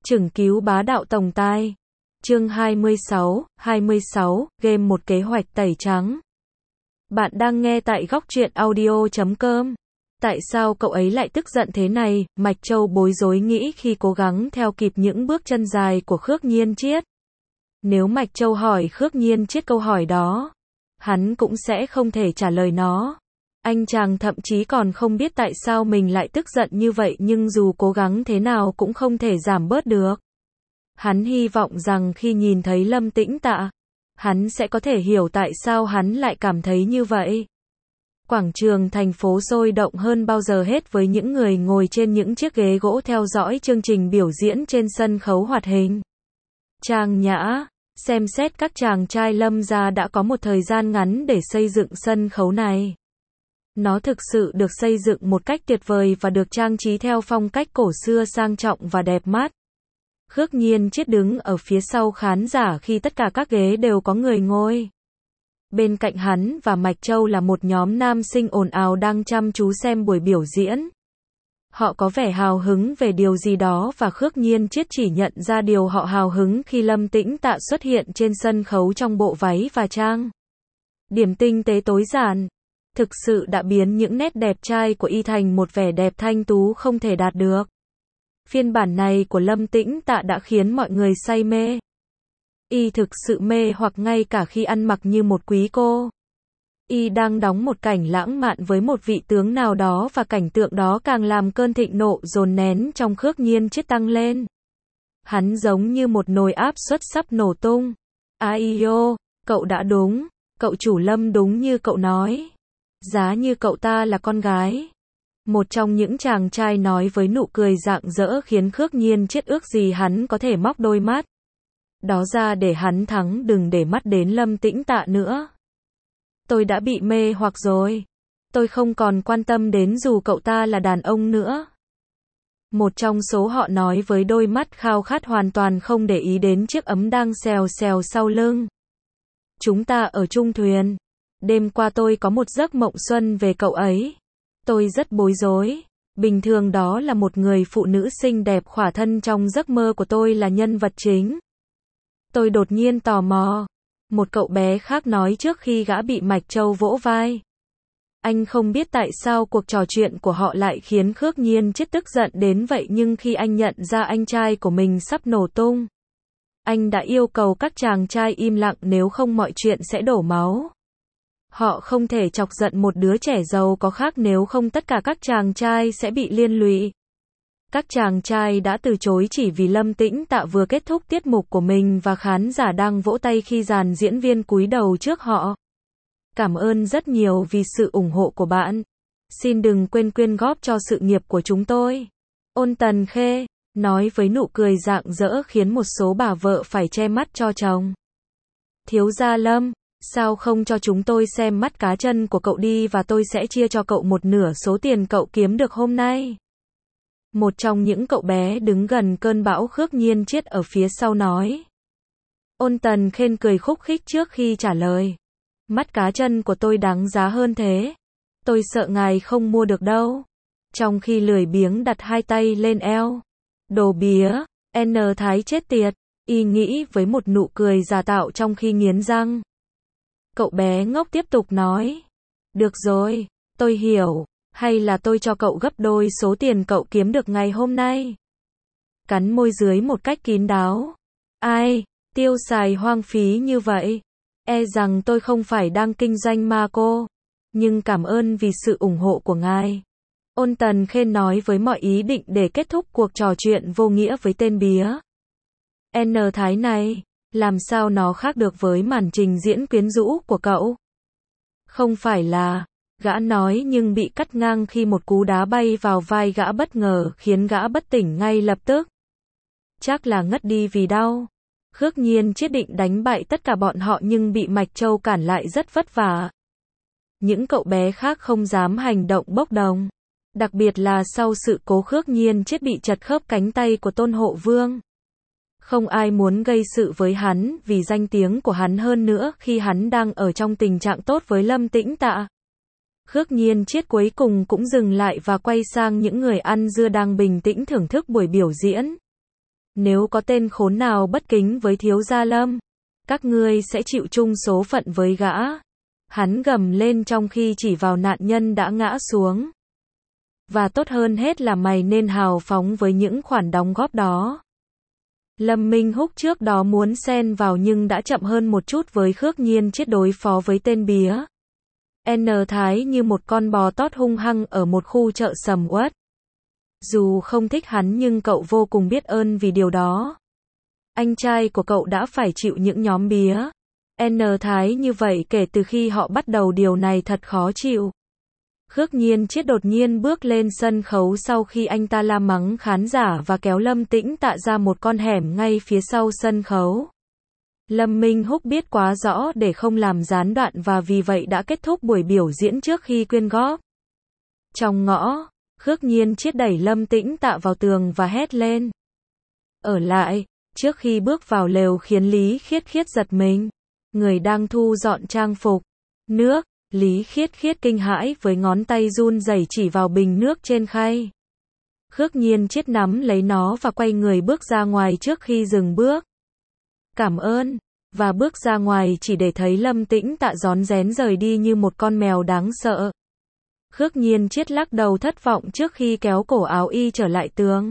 Chừng cứu bá đạo tổng tài. Chương 26, game một kế hoạch tẩy trắng. Bạn đang nghe tại góc truyện audio.com. Tại sao cậu ấy lại tức giận thế này? Mạch Châu bối rối nghĩ khi cố gắng theo kịp những bước chân dài của Khước Nhiên Chiết. Nếu Mạch Châu hỏi Khước Nhiên Chiết câu hỏi đó, hắn cũng sẽ không thể trả lời nó. Anh chàng thậm chí còn không biết tại sao mình lại tức giận như vậy, nhưng dù cố gắng thế nào cũng không thể giảm bớt được. Hắn hy vọng rằng khi nhìn thấy Lâm Tĩnh Tạ, hắn sẽ có thể hiểu tại sao hắn lại cảm thấy như vậy. Quảng trường thành phố sôi động hơn bao giờ hết với những người ngồi trên những chiếc ghế gỗ theo dõi chương trình biểu diễn trên sân khấu hoạt hình. Trang Nhã, xem xét các chàng trai Lâm gia đã có một thời gian ngắn để xây dựng sân khấu này. Nó thực sự được xây dựng một cách tuyệt vời và được trang trí theo phong cách cổ xưa sang trọng và đẹp mắt. Khước Nhiên Chiết đứng ở phía sau khán giả khi tất cả các ghế đều có người ngồi. Bên cạnh hắn và Mạch Châu là một nhóm nam sinh ồn ào đang chăm chú xem buổi biểu diễn. Họ có vẻ hào hứng về điều gì đó và Khước Nhiên Chiết chỉ nhận ra điều họ hào hứng khi Lâm Tĩnh Tạ xuất hiện trên sân khấu trong bộ váy và trang điểm tinh tế tối giản. Thực sự đã biến những nét đẹp trai của y thành một vẻ đẹp thanh tú không thể đạt được. Phiên bản này của Lâm Tĩnh Tạ đã khiến mọi người say mê. Y thực sự mê hoặc ngay cả khi ăn mặc như một quý cô. Y đang đóng một cảnh lãng mạn với một vị tướng nào đó và cảnh tượng đó càng làm cơn thịnh nộ dồn nén trong Khước Nhiên Chiết tăng lên. Hắn giống như một nồi áp suất sắp nổ tung. Aiyo, cậu đã đúng. Cậu chủ Lâm đúng như cậu nói. Giá như cậu ta là con gái. Một trong những chàng trai nói với nụ cười rạng rỡ khiến Khước Nhiên Chiết ước gì hắn có thể móc đôi mắt đó ra để hắn thắng, đừng để mắt đến Lâm Tĩnh Tạ nữa. Tôi đã bị mê hoặc rồi. Tôi không còn quan tâm đến dù cậu ta là đàn ông nữa. Một trong số họ nói với đôi mắt khao khát hoàn toàn không để ý đến chiếc ấm đang xèo xèo sau lưng. Chúng ta ở chung thuyền. Đêm qua tôi có một giấc mộng xuân về cậu ấy. Tôi rất bối rối. Bình thường đó là một người phụ nữ xinh đẹp khỏa thân, trong giấc mơ của tôi là nhân vật chính. Tôi đột nhiên tò mò. Một cậu bé khác nói trước khi gã bị Mạch Châu vỗ vai. Anh không biết tại sao cuộc trò chuyện của họ lại khiến Khước Nhiên Chiết tức giận đến vậy, nhưng khi anh nhận ra anh trai của mình sắp nổ tung, anh đã yêu cầu các chàng trai im lặng, nếu không mọi chuyện sẽ đổ máu. Họ không thể chọc giận một đứa trẻ giàu có khác, nếu không tất cả các chàng trai sẽ bị liên lụy. Các chàng trai đã từ chối chỉ vì Lâm Tĩnh Tạ vừa kết thúc tiết mục của mình và khán giả đang vỗ tay khi dàn diễn viên cúi đầu trước họ. Cảm ơn rất nhiều vì sự ủng hộ của bạn. Xin đừng quên quyên góp cho sự nghiệp của chúng tôi. Ôn Tần Khê nói với nụ cười rạng rỡ khiến một số bà vợ phải che mắt cho chồng. Thiếu gia Lâm, sao không cho chúng tôi xem mắt cá chân của cậu đi và tôi sẽ chia cho cậu một nửa số tiền cậu kiếm được hôm nay. Một trong những cậu bé đứng gần cơn bão Khước Nhiên Chiết ở phía sau nói. Ôn Tần Khên cười khúc khích trước khi trả lời. Mắt cá chân của tôi đáng giá hơn thế. Tôi sợ ngài không mua được đâu. Trong khi lười biếng đặt hai tay lên eo. Đồ bía, N Thái chết tiệt, y nghĩ với một nụ cười giả tạo trong khi nghiến răng. Cậu bé ngốc tiếp tục nói. Được rồi, tôi hiểu. Hay là tôi cho cậu gấp đôi số tiền cậu kiếm được ngày hôm nay. Cắn môi dưới một cách kín đáo. Ai, tiêu xài hoang phí như vậy. E rằng tôi không phải đang kinh doanh ma cô. Nhưng cảm ơn vì sự ủng hộ của ngài. Ôn Tần Khên nói với mọi ý định để kết thúc cuộc trò chuyện vô nghĩa với tên bía. N Thái này, làm sao nó khác được với màn trình diễn quyến rũ của cậu? Không phải là... Gã nói nhưng bị cắt ngang khi một cú đá bay vào vai gã bất ngờ khiến gã bất tỉnh ngay lập tức. Chắc là ngất đi vì đau. Khước Nhiên Chiết định đánh bại tất cả bọn họ nhưng bị Mạch Châu cản lại rất vất vả. Những cậu bé khác không dám hành động bốc đồng. Đặc biệt là sau sự cố Khước Nhiên Chiết bị chật khớp cánh tay của Tôn Hộ Vương. Không ai muốn gây sự với hắn vì danh tiếng của hắn, hơn nữa khi hắn đang ở trong tình trạng tốt với Lâm Tĩnh Tạ. Khước Nhiên Chiết cuối cùng cũng dừng lại và quay sang những người ăn dưa đang bình tĩnh thưởng thức buổi biểu diễn. Nếu có tên khốn nào bất kính với thiếu gia Lâm, các ngươi sẽ chịu chung số phận với gã. Hắn gầm lên trong khi chỉ vào nạn nhân đã ngã xuống. Và tốt hơn hết là mày nên hào phóng với những khoản đóng góp đó. Lâm Minh Húc trước đó muốn xen vào nhưng đã chậm hơn một chút với Khước Nhiên Chiết đối phó với tên bía N Thái như một con bò tót hung hăng ở một khu chợ sầm uất. Dù không thích hắn nhưng cậu vô cùng biết ơn vì điều đó. Anh trai của cậu đã phải chịu những nhóm bía N Thái như vậy kể từ khi họ bắt đầu, điều này thật khó chịu. Khước Nhiên Chiết đột nhiên bước lên sân khấu sau khi anh ta la mắng khán giả và kéo Lâm Tĩnh Tạ ra một con hẻm ngay phía sau sân khấu. Lâm Minh Húc biết quá rõ để không làm gián đoạn và vì vậy đã kết thúc buổi biểu diễn trước khi quyên góp. Trong ngõ, Khước Nhiên Chiết đẩy Lâm Tĩnh Tạ vào tường và hét lên. Ở lại, trước khi bước vào lều khiến Lý Khiết Khiết giật mình. Người đang thu dọn trang phục, nước, Lý Khiết Khiết kinh hãi với ngón tay run rẩy chỉ vào bình nước trên khay. Khước Nhiên Chiết nắm lấy nó và quay người bước ra ngoài trước khi dừng bước. Cảm ơn, và bước ra ngoài chỉ để thấy Lâm Tĩnh Tạ rón rén rời đi như một con mèo đáng sợ. Khước Nhiên Chiết lắc đầu thất vọng trước khi kéo cổ áo y trở lại tường.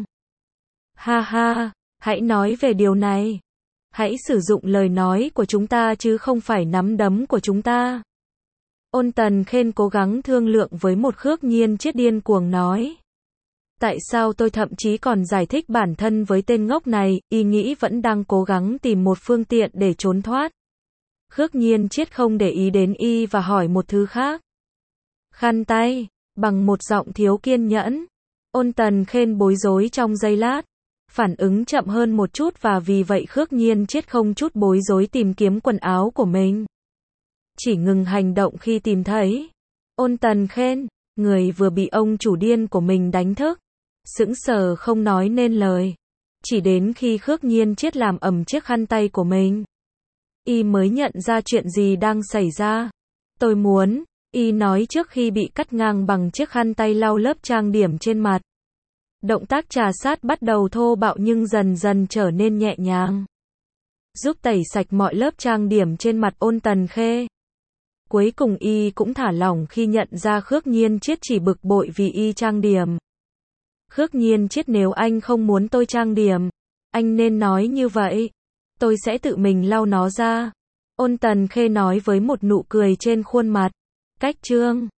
Ha ha, hãy nói về điều này. Hãy sử dụng lời nói của chúng ta chứ không phải nắm đấm của chúng ta. Ôn Tần Khên cố gắng thương lượng với một Khước Nhiên Chiết điên cuồng nói. Tại sao tôi thậm chí còn giải thích bản thân với tên ngốc này, y nghĩ vẫn đang cố gắng tìm một phương tiện để trốn thoát. Khước Nhiên Chiết không để ý đến y và hỏi một thứ khác. Khăn tay, bằng một giọng thiếu kiên nhẫn. Ôn Tần Khên bối rối trong giây lát. Phản ứng chậm hơn một chút và vì vậy Khước Nhiên Chiết không chút bối rối tìm kiếm quần áo của mình. Chỉ ngừng hành động khi tìm thấy. Ôn Tần Khên, người vừa bị ông chủ điên của mình đánh thức, sững sờ không nói nên lời. Chỉ đến khi Khước Nhiên Chiết làm ầm chiếc khăn tay của mình, y mới nhận ra chuyện gì đang xảy ra. Tôi muốn, y nói trước khi bị cắt ngang bằng chiếc khăn tay lau lớp trang điểm trên mặt. Động tác trà sát bắt đầu thô bạo nhưng dần dần trở nên nhẹ nhàng, giúp tẩy sạch mọi lớp trang điểm trên mặt Ôn Tần Khê. Cuối cùng y cũng thả lỏng khi nhận ra Khước Nhiên Chiết chỉ bực bội vì y trang điểm. Khước Nhiên Chiết, nếu anh không muốn tôi trang điểm, anh nên nói như vậy. Tôi sẽ tự mình lau nó ra. Ôn Tần Khê nói với một nụ cười trên khuôn mặt. Cách chương